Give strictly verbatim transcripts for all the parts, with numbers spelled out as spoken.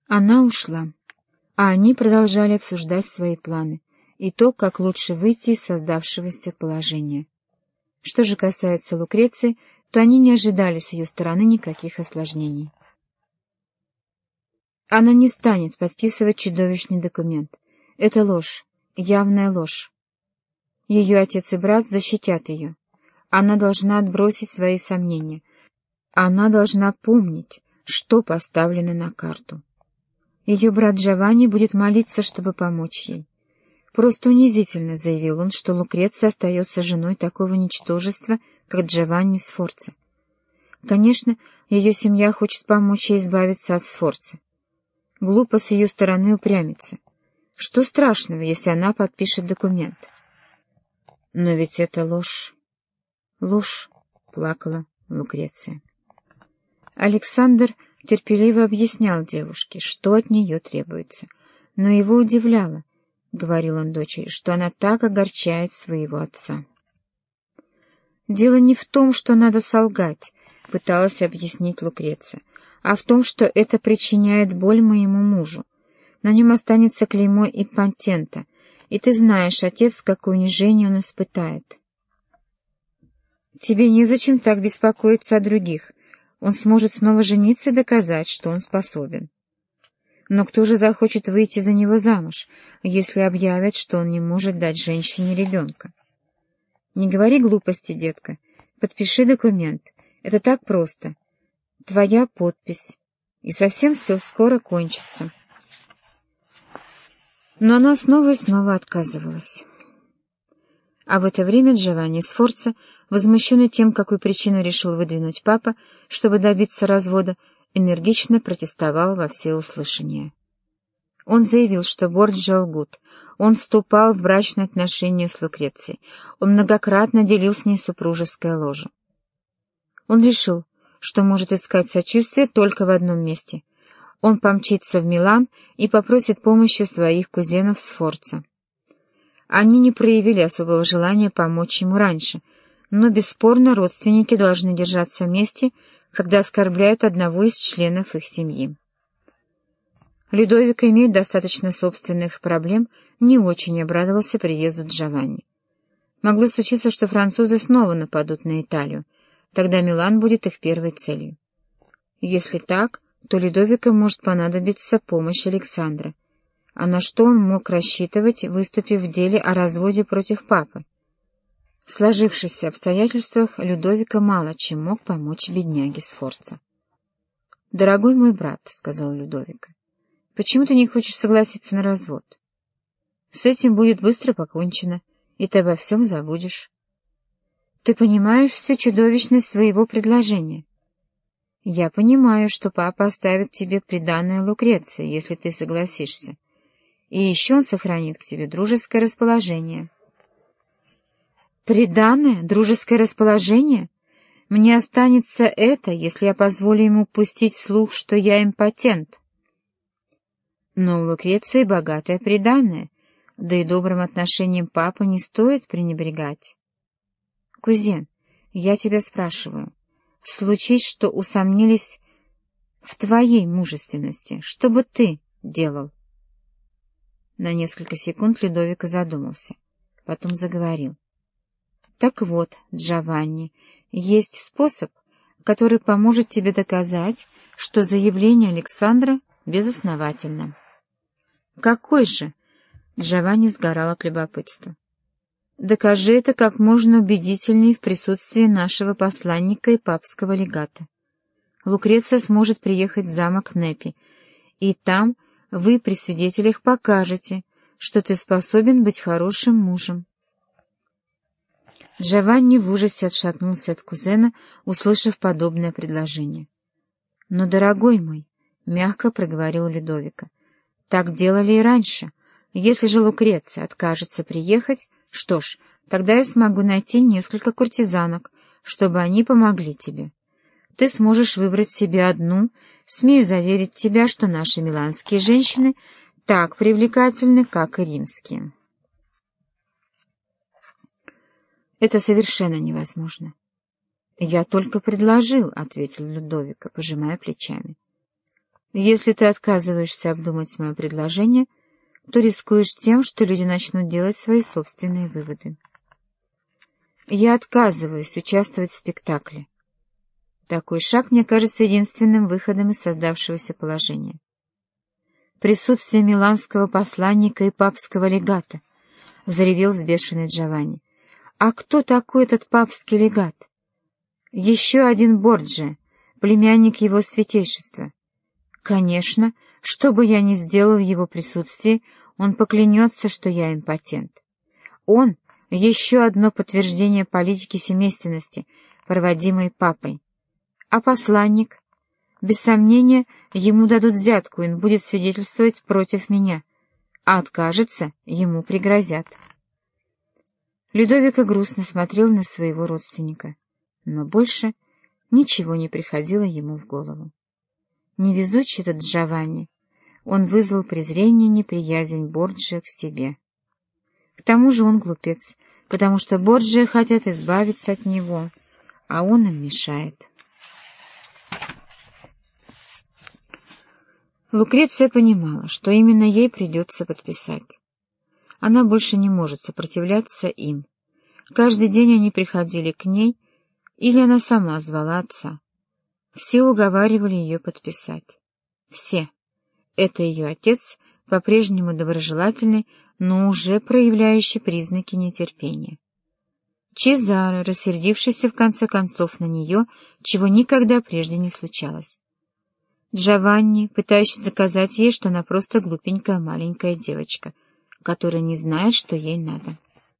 Она ушла, а они продолжали обсуждать свои планы и то, как лучше выйти из создавшегося положения. Что же касается Лукреции, то они не ожидали с ее стороны никаких осложнений. Она не станет подписывать чудовищный документ. Это ложь, явная ложь. Ее отец и брат защитят ее. Она должна отбросить свои сомнения. Она должна помнить, что поставлено на карту. Ее брат Джованни будет молиться, чтобы помочь ей. Просто унизительно, заявил он, что Лукреция остается женой такого ничтожества, как Джованни Сфорца. Конечно, ее семья хочет помочь ей избавиться от Сфорца. Глупо с ее стороны упрямиться. Что страшного, если она подпишет документ? Но ведь это ложь. Ложь, плакала Лукреция. Александр терпеливо объяснял девушке, что от нее требуется. Но его удивляло, — говорил он дочери, — что она так огорчает своего отца. «Дело не в том, что надо солгать», — пыталась объяснить Лукреция, «а в том, что это причиняет боль моему мужу. На нем останется клеймо импотента, и ты знаешь, отец, какое унижение он испытает». «Тебе незачем так беспокоиться о других. Он сможет снова жениться и доказать, что он способен. Но кто же захочет выйти за него замуж, если объявят, что он не может дать женщине ребенка? Не говори глупости, детка. Подпиши документ. Это так просто. Твоя подпись. И совсем все скоро кончится». Но она снова и снова отказывалась. А в это время Джованни Сфорца, возмущенный тем, какую причину решил выдвинуть папа, чтобы добиться развода, энергично протестовал во всеуслышание. Он заявил, что Борджиа лгут. Он вступал в брачные отношения с Лукрецией. Он многократно делил с ней супружеское ложе. Он решил, что может искать сочувствие только в одном месте. Он помчится в Милан и попросит помощи своих кузенов Сфорца. Они не проявили особого желания помочь ему раньше, но бесспорно родственники должны держаться вместе, когда оскорбляют одного из членов их семьи. Людовико, имея достаточно собственных проблем, не очень обрадовался приезду Джованни. Могло случиться, что французы снова нападут на Италию, тогда Милан будет их первой целью. Если так, то Людовико может понадобиться помощь Александра. А на что он мог рассчитывать, выступив в деле о разводе против папы? В сложившихся обстоятельствах Людовико мало чем мог помочь бедняге Сфорца. «Дорогой мой брат», — сказал Людовико, — «почему ты не хочешь согласиться на развод? С этим будет быстро покончено, и ты обо всем забудешь. Ты понимаешь всю чудовищность своего предложения? Я понимаю, что папа оставит тебе приданое Лукреции, если ты согласишься. И еще он сохранит к тебе дружеское расположение». «Приданое? Дружеское расположение? Мне останется это, если я позволю ему пустить слух, что я импотент». «Но у Лукреции богатое приданое, да и добрым отношением папы не стоит пренебрегать». «Кузен, я тебя спрашиваю, случись, что усомнились в твоей мужественности, что бы ты делал?» На несколько секунд Людовико задумался, потом заговорил. «Так вот, Джованни, есть способ, который поможет тебе доказать, что заявление Александра безосновательно». «Какой же?» — Джованни сгорал от любопытства. «Докажи это как можно убедительнее в присутствии нашего посланника и папского легата. Лукреция сможет приехать в замок Непи, и там вы при свидетелях покажете, что ты способен быть хорошим мужем». Джованни в ужасе отшатнулся от кузена, услышав подобное предложение. «Но, дорогой мой», — мягко проговорил Людовико, — «так делали и раньше. Если же Лукреция откажется приехать, что ж, тогда я смогу найти несколько куртизанок, чтобы они помогли тебе. Ты сможешь выбрать себе одну, смею заверить тебя, что наши миланские женщины так привлекательны, как и римские». «Это совершенно невозможно». «Я только предложил», — ответил Людовико, пожимая плечами. Если ты отказываешься обдумать мое предложение, то рискуешь тем, что люди начнут делать свои собственные выводы. Я отказываюсь участвовать в спектакле. Такой шаг мне кажется единственным выходом из создавшегося положения. Присутствие миланского посланника и папского легата, — взревел взбешенный Джованни. А кто такой этот папский легат? Еще один Борджиа, племянник его святейшества. Конечно, что бы я ни сделал в его присутствии, он поклянется, что я импотент. Он — еще одно подтверждение политики семейственности, проводимой папой. А посланник? Без сомнения, ему дадут взятку, и он будет свидетельствовать против меня, а откажется, ему пригрозят. Людовико грустно смотрел на своего родственника, но больше ничего не приходило ему в голову. Невезучий этот Джованни, он вызвал презрение и неприязнь Борджиа к себе. К тому же он глупец, потому что Борджиа хотят избавиться от него, а он им мешает. Лукреция понимала, что именно ей придется подписать. Она больше не может сопротивляться им. Каждый день они приходили к ней, или она сама звала отца. Все уговаривали ее подписать. Все. Это ее отец, по-прежнему доброжелательный, но уже проявляющий признаки нетерпения. Чезаре, рассердившийся в конце концов на нее, чего никогда прежде не случалось. Джованни, пытающийся доказать ей, что она просто глупенькая маленькая девочка, которая не знает, что ей надо.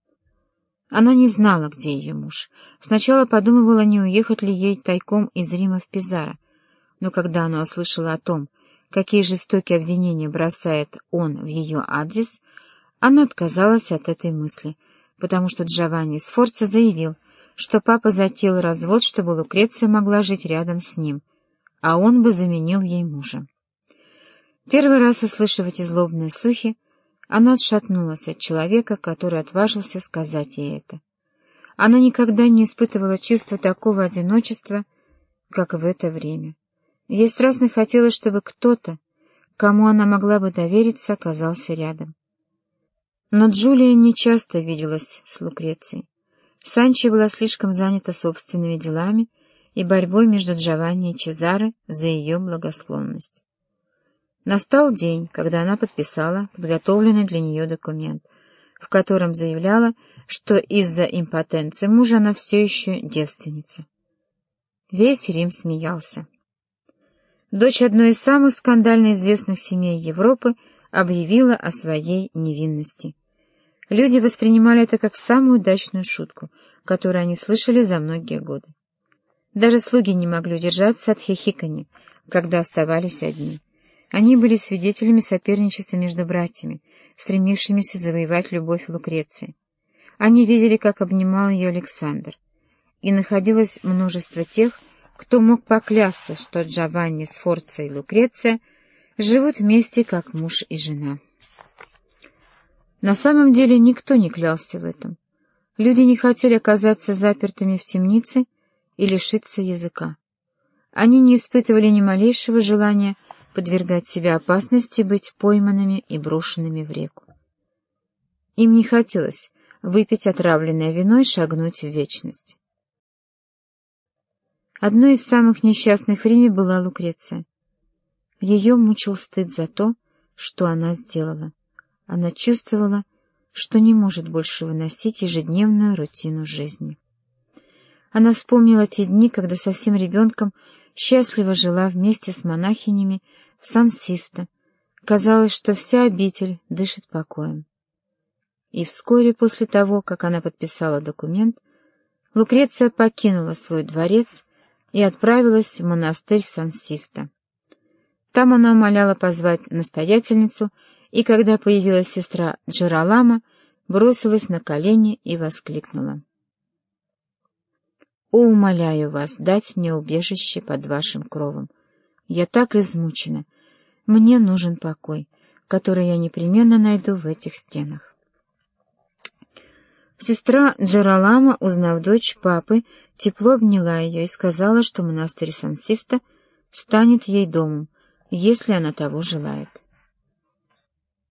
Она не знала, где ее муж. Сначала подумывала, не уехать ли ей тайком из Рима в Пизаро, но когда она услышала о том, какие жестокие обвинения бросает он в ее адрес, она отказалась от этой мысли, потому что Джованни Сфорца заявил, что папа затеял развод, чтобы Лукреция могла жить рядом с ним, а он бы заменил ей мужа. Первый раз услышав эти злобные слухи, она отшатнулась от человека, который отважился сказать ей это. Она никогда не испытывала чувства такого одиночества, как в это время. Ей страстно хотелось, чтобы кто-то, кому она могла бы довериться, оказался рядом. Но Джулия нечасто виделась с Лукрецией. Санчо была слишком занята собственными делами и борьбой между Джованни и Чезаре за ее благосклонность. Настал день, когда она подписала подготовленный для нее документ, в котором заявляла, что из-за импотенции мужа она все еще девственница. Весь Рим смеялся. Дочь одной из самых скандально известных семей Европы объявила о своей невинности. Люди воспринимали это как самую удачную шутку, которую они слышали за многие годы. Даже слуги не могли удержаться от хихиканья, когда оставались одни. Они были свидетелями соперничества между братьями, стремившимися завоевать любовь Лукреции. Они видели, как обнимал ее Александр, и находилось множество тех, кто мог поклясться, что Джованни Сфорца и Лукреция живут вместе, как муж и жена. На самом деле никто не клялся в этом. Люди не хотели оказаться запертыми в темнице и лишиться языка. Они не испытывали ни малейшего желания подвергать себя опасности быть пойманными и брошенными в реку. Им не хотелось выпить отравленное вино и шагнуть в вечность. Одной из самых несчастных в Риме была Лукреция. Ее мучил стыд за то, что она сделала. Она чувствовала, что не может больше выносить ежедневную рутину жизни. Она вспомнила те дни, когда совсем ребенком счастливо жила вместе с монахинями в Сан-Систо. Казалось, что вся обитель дышит покоем. И вскоре после того, как она подписала документ, Лукреция покинула свой дворец и отправилась в монастырь Сан-Систо. Там она умоляла позвать настоятельницу, и когда появилась сестра Джеролама, бросилась на колени и воскликнула: «О, умоляю вас дать мне убежище под вашим кровом. Я так измучена. Мне нужен покой, который я непременно найду в этих стенах». Сестра Джеролама, узнав дочь папы, тепло обняла ее и сказала, что монастырь Сан-Систо станет ей домом, если она того желает.